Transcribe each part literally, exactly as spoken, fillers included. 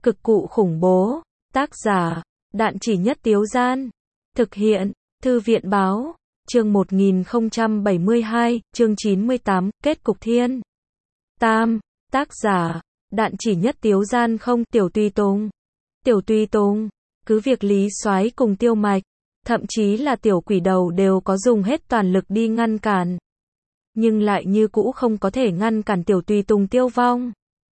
Cực cụ khủng bố. Tác giả, Đạn Chỉ Nhất Tiếu Gian. Thực hiện, Thư viện Báo. Chương một nghìn không trăm bảy mươi hai, chương chín mươi tám, kết cục thiên. Tam. Tác giả, Đạn Chỉ Nhất Tiếu Gian. Không. Tiểu Tùy Tùng. Tiểu Tùy Tùng. Cứ việc Lý Soái cùng Tiêu Mạch, thậm chí là Tiểu Quỷ Đầu đều có dùng hết toàn lực đi ngăn cản, nhưng lại như cũ không có thể ngăn cản Tiểu Tùy Tùng tiêu vong.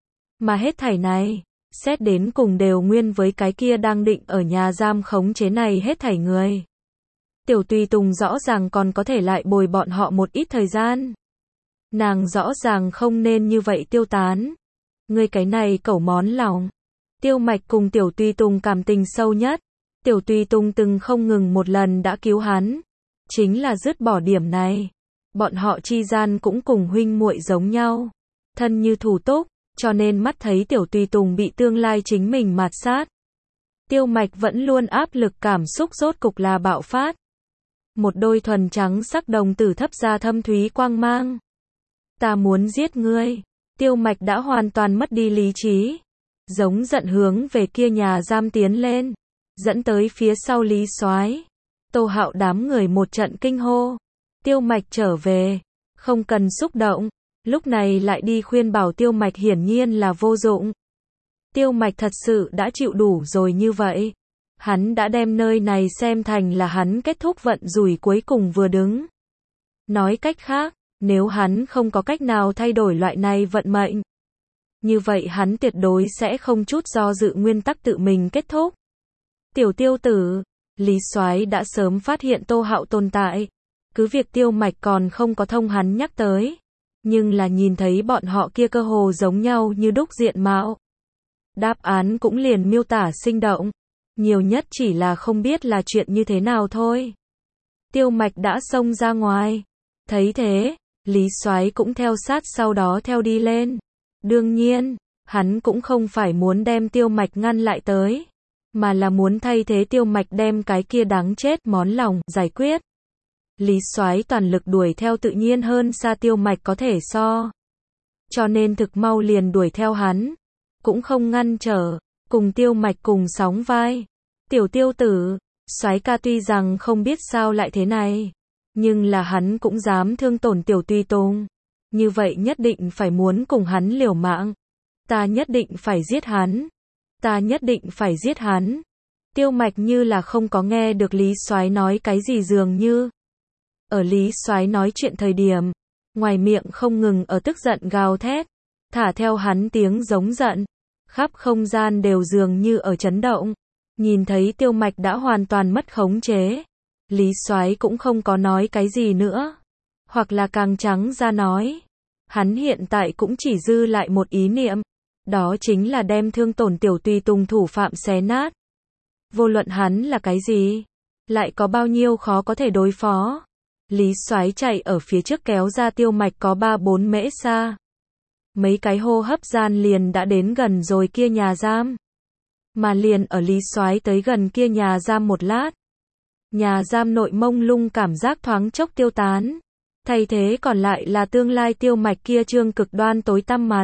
Mà hết thảy này, xét đến cùng đều nguyên với cái kia đang định ở nhà giam khống chế này hết thảy người. Tiểu Tùy Tùng rõ ràng còn có thể lại bồi bọn họ một ít thời gian. Nàng rõ ràng không nên như vậy tiêu tán. Ngươi cái này cẩu món lòng. Tiêu Mạch cùng Tiểu Tùy Tùng cảm tình sâu nhất. Tiểu Tùy Tùng từng không ngừng một lần đã cứu hắn. Chính là dứt bỏ điểm này. Bọn họ chi gian cũng cùng huynh muội giống nhau. Thân như thủ túc, cho nên mắt thấy Tiểu Tùy Tùng bị tương lai chính mình mạt sát. Tiêu Mạch vẫn luôn áp lực cảm xúc rốt cục là bạo phát. Một đôi thuần trắng sắc đồng tử thấp ra thâm thúy quang mang. Ta muốn giết ngươi. Tiêu Mạch đã hoàn toàn mất đi lý trí. Giống giận hướng về kia nhà giam tiến lên. Dẫn tới phía sau Lý Soái. Tô Hạo đám người một trận kinh hô. Tiêu Mạch trở về. Không cần xúc động. Lúc này lại đi khuyên bảo Tiêu Mạch hiển nhiên là vô dụng. Tiêu Mạch thật sự đã chịu đủ rồi như vậy. Hắn đã đem nơi này xem thành là hắn kết thúc vận rủi cuối cùng vừa đứng. Nói cách khác, nếu hắn không có cách nào thay đổi loại này vận mệnh, như vậy hắn tuyệt đối sẽ không chút do dự nguyên tắc tự mình kết thúc. Tiểu Tiêu tử, Lý Soái đã sớm phát hiện Tô Hạo tồn tại. Cứ việc Tiêu Mạch còn không có thông hắn nhắc tới. Nhưng là nhìn thấy bọn họ kia cơ hồ giống nhau như đúc diện mạo. Đáp án cũng liền miêu tả sinh động. Nhiều nhất chỉ là không biết là chuyện như thế nào thôi. Tiêu Mạch đã xông ra ngoài. Thấy thế, Lý Soái cũng theo sát sau đó theo đi lên. Đương nhiên, hắn cũng không phải muốn đem Tiêu Mạch ngăn lại tới, mà là muốn thay thế Tiêu Mạch đem cái kia đáng chết món lòng giải quyết. Lý Soái toàn lực đuổi theo tự nhiên hơn xa Tiêu Mạch có thể so. Cho nên thực mau liền đuổi theo hắn. Cũng không ngăn trở, cùng Tiêu Mạch cùng sóng vai. Tiểu Tiêu tử, Soái ca tuy rằng không biết sao lại thế này, nhưng là hắn cũng dám thương tổn Tiểu Tùy Tùng. Như vậy nhất định phải muốn cùng hắn liều mạng. Ta nhất định phải giết hắn. Ta nhất định phải giết hắn. Tiêu Mạch như là không có nghe được Lý Soái nói cái gì dường như. Ở Lý Soái nói chuyện thời điểm, ngoài miệng không ngừng ở tức giận gào thét, thả theo hắn tiếng giống giận, khắp không gian đều dường như ở chấn động. Nhìn thấy Tiêu Mạch đã hoàn toàn mất khống chế, Lý Soái cũng không có nói cái gì nữa, hoặc là càng trắng ra nói, hắn hiện tại cũng chỉ dư lại một ý niệm, đó chính là đem thương tổn Tiểu Tùy Tùng thủ phạm xé nát. Vô luận hắn là cái gì, lại có bao nhiêu khó có thể đối phó. Lý Soái chạy ở phía trước kéo ra Tiêu Mạch có ba bốn mễ xa. Mấy cái hô hấp gian liền đã đến gần rồi kia nhà giam. Mà liền ở Lý Soái tới gần kia nhà giam một lát. Nhà giam nội mông lung cảm giác thoáng chốc tiêu tán. Thay thế còn lại là tương lai Tiêu Mạch kia trương cực đoan tối tăm mặt.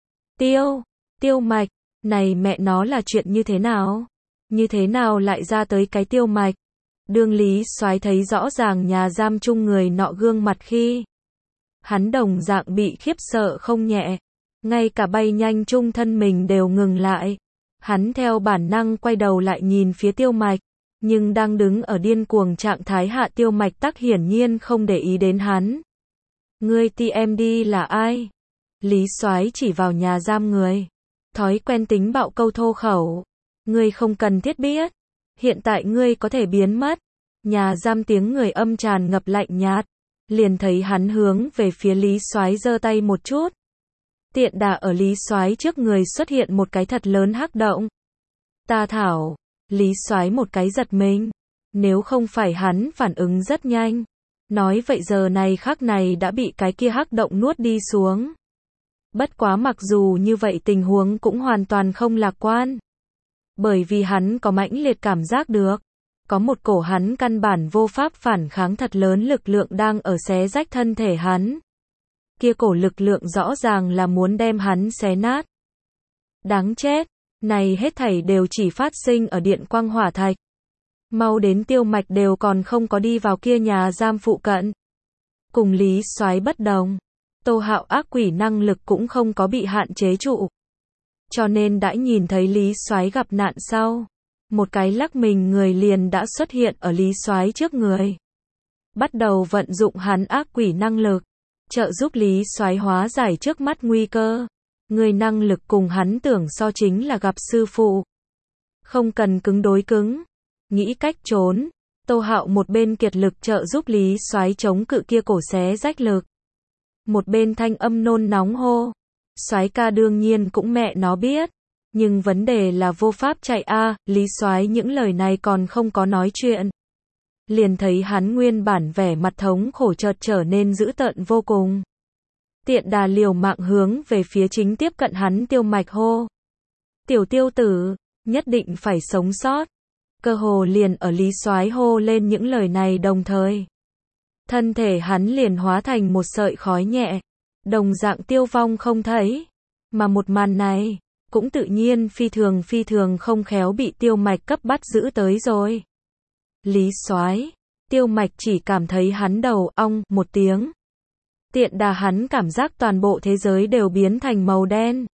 Tiêu, Tiêu Mạch, này mẹ nó là chuyện như thế nào? Như thế nào lại ra tới cái Tiêu Mạch? Đương Lý Soái thấy rõ ràng nhà giam chung người nọ gương mặt khi, hắn đồng dạng bị khiếp sợ không nhẹ, ngay cả bay nhanh chung thân mình đều ngừng lại. Hắn theo bản năng quay đầu lại nhìn phía Tiêu Mạch, nhưng đang đứng ở điên cuồng trạng thái hạ Tiêu Mạch tắc hiển nhiên không để ý đến hắn. Ngươi tê em đê là ai? Lý Soái chỉ vào nhà giam người, thói quen tính bạo câu thô khẩu. Ngươi không cần thiết biết. Hiện tại ngươi có thể biến mất. Nhà giam tiếng người âm tràn ngập lạnh nhạt. Liền thấy hắn hướng về phía Lý Soái giơ tay một chút. Tiện đà ở Lý Soái trước người xuất hiện một cái thật lớn hắc động. Ta thảo, Lý Soái một cái giật mình. Nếu không phải hắn phản ứng rất nhanh, nói vậy giờ này khắc này đã bị cái kia hắc động nuốt đi xuống. Bất quá mặc dù như vậy tình huống cũng hoàn toàn không lạc quan. Bởi vì hắn có mãnh liệt cảm giác được, có một cổ hắn căn bản vô pháp phản kháng thật lớn lực lượng đang ở xé rách thân thể hắn. Kia cổ lực lượng rõ ràng là muốn đem hắn xé nát. Đáng chết, Này hết thảy đều chỉ phát sinh ở điện quang hỏa thạch. Mau đến Tiêu Mạch đều còn không có đi vào kia nhà giam phụ cận. Cùng Lý Soái bất đồng, Tô Hạo ác quỷ năng lực cũng không có bị hạn chế trụ. Cho nên đã nhìn thấy Lý Soái gặp nạn sau, một cái lắc mình người liền đã xuất hiện ở Lý Soái trước người. Bắt đầu vận dụng hắn ác quỷ năng lực, trợ giúp Lý Soái hóa giải trước mắt nguy cơ. Người năng lực cùng hắn tưởng so chính là gặp sư phụ. Không cần cứng đối cứng, nghĩ cách trốn. Tô Hạo một bên kiệt lực trợ giúp Lý Soái chống cự kia cổ xé rách lực. Một bên thanh âm nôn nóng hô. Soái ca đương nhiên cũng mẹ nó biết. Nhưng vấn đề là vô pháp chạy a. Lý Soái những lời này còn không có nói chuyện. Liền thấy hắn nguyên bản vẻ mặt thống khổ chợt trở nên dữ tợn vô cùng. Tiện đà liều mạng hướng về phía chính tiếp cận hắn Tiêu Mạch hô. Tiểu Tiêu tử, nhất định phải sống sót. Cơ hồ liền ở Lý Soái hô lên những lời này đồng thời. Thân thể hắn liền hóa thành một sợi khói nhẹ. Đồng dạng tiêu vong không thấy. Mà một màn này, cũng tự nhiên phi thường phi thường không khéo bị Tiêu Mạch cấp bắt giữ tới rồi. Lý Soái, Tiêu Mạch chỉ cảm thấy hắn đầu ong một tiếng. Tiện đà hắn cảm giác toàn bộ thế giới đều biến thành màu đen.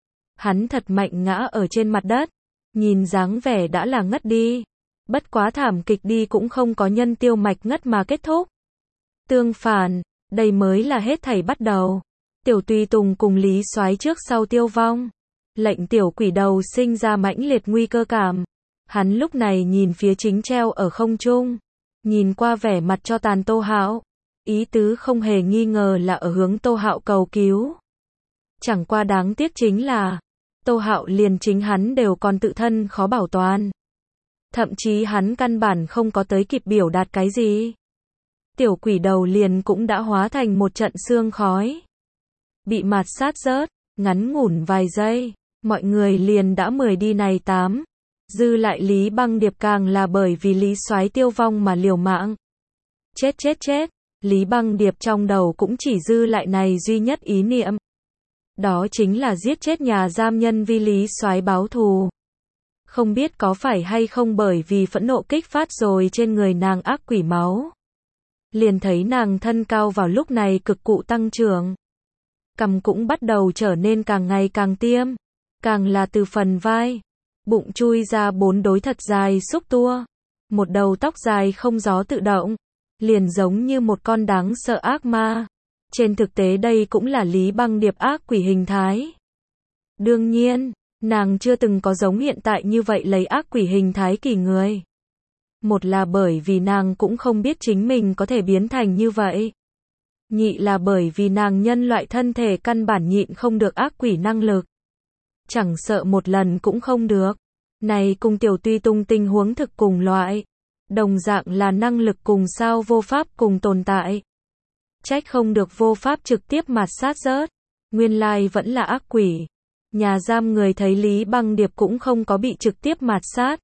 Hắn thật mạnh ngã ở trên mặt đất, nhìn dáng vẻ đã là ngất đi. Bất quá thảm kịch đi cũng không có nhân Tiêu Mạch ngất mà kết thúc. Tương phản, đây mới là hết thảy bắt đầu. Tiểu Tùy Tùng cùng Lý Soái trước sau tiêu vong, lệnh tiểu quỷ đầu sinh ra mãnh liệt nguy cơ cảm. Hắn lúc này nhìn phía chính treo ở không trung, nhìn qua vẻ mặt cho tàn Tô Hạo, ý tứ không hề nghi ngờ là ở hướng Tô Hạo cầu cứu. Chẳng qua đáng tiếc chính là, Tô Hạo liền chính hắn đều còn tự thân khó bảo toàn. Thậm chí hắn căn bản không có tới kịp biểu đạt cái gì. Tiểu quỷ đầu liền cũng đã hóa thành một trận sương khói. Bị mạt sát rớt, ngắn ngủn vài giây, mọi người liền đã mười đi này tám. Dư lại Lý Băng Điệp càng là bởi vì Lý Soái tiêu vong mà liều mạng. Chết chết chết, Lý Băng Điệp trong đầu cũng chỉ dư lại này duy nhất ý niệm. Đó chính là giết chết nhà giam nhân vi Lý Soái báo thù. Không biết có phải hay không bởi vì phẫn nộ kích phát rồi trên người nàng ác quỷ máu. Liền thấy nàng thân cao vào lúc này cực cụ tăng trưởng. Cằm cũng bắt đầu trở nên càng ngày càng tiêm. Càng là từ phần vai, bụng chui ra bốn đối thật dài xúc tua. Một đầu tóc dài không gió tự động. Liền giống như một con đáng sợ ác ma. Trên thực tế đây cũng là Lý Băng Điệp ác quỷ hình thái. Đương nhiên, nàng chưa từng có giống hiện tại như vậy lấy ác quỷ hình thái kỳ người. Một là bởi vì nàng cũng không biết chính mình có thể biến thành như vậy. Nhị là bởi vì nàng nhân loại thân thể căn bản nhịn không được ác quỷ năng lực. Chẳng sợ một lần cũng không được. Này cùng Tiểu Tùy Tùng tình huống thực cùng loại. Đồng dạng là năng lực cùng sao vô pháp cùng tồn tại. Trách không được vô pháp trực tiếp mạt sát rớt. Nguyên lai vẫn là ác quỷ. Nhà giam người thấy Lý Băng Điệp cũng không có bị trực tiếp mạt sát.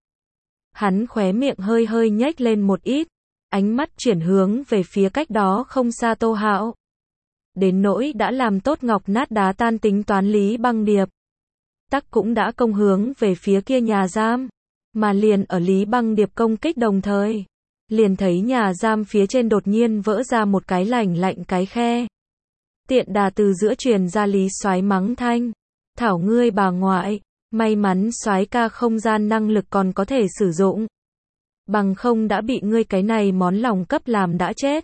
Hắn khóe miệng hơi hơi nhếch lên một ít. Ánh mắt chuyển hướng về phía cách đó không xa Tô Hạo. Đến nỗi đã làm tốt ngọc nát đá tan tính toán Lý Băng Điệp. Tắc cũng đã công hướng về phía kia nhà giam. Mà liền ở Lý Băng Điệp công kích đồng thời. Liền thấy nhà giam phía trên đột nhiên vỡ ra một cái lành lạnh cái khe. Tiện đà từ giữa truyền ra Lý Soái mắng thanh. Thảo ngươi bà ngoại, may mắn Soái ca không gian năng lực còn có thể sử dụng. Bằng không đã bị ngươi cái này món lòng cấp làm đã chết.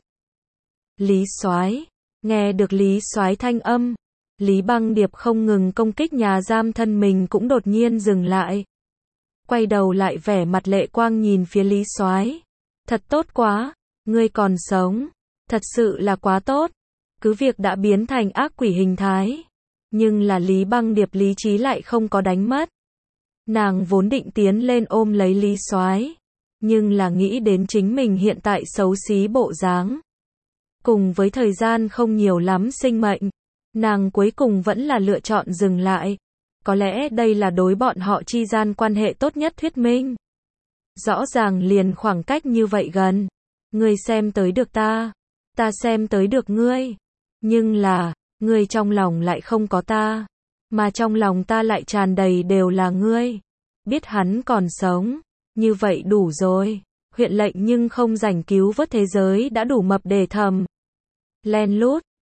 Lý Soái, nghe được Lý Soái thanh âm, Lý Băng Điệp không ngừng công kích nhà giam thân mình cũng đột nhiên dừng lại. Quay đầu lại vẻ mặt lệ quang nhìn phía Lý Soái. Thật tốt quá, ngươi còn sống, thật sự là quá tốt. Cứ việc đã biến thành ác quỷ hình thái, nhưng là Lý Băng Điệp lý trí lại không có đánh mất. Nàng vốn định tiến lên ôm lấy Lý Soái, nhưng là nghĩ đến chính mình hiện tại xấu xí bộ dáng. Cùng với thời gian không nhiều lắm sinh mệnh, nàng cuối cùng vẫn là lựa chọn dừng lại. Có lẽ đây là đối bọn họ chi gian quan hệ tốt nhất thuyết minh. Rõ ràng liền khoảng cách như vậy gần. Ngươi xem tới được ta, ta xem tới được ngươi. Nhưng là, ngươi trong lòng lại không có ta. Mà trong lòng ta lại tràn đầy đều là ngươi. Biết hắn còn sống, như vậy đủ rồi. Huyện lệnh nhưng không rảnh cứu vớt thế giới đã đủ mập để thầm. Len lút,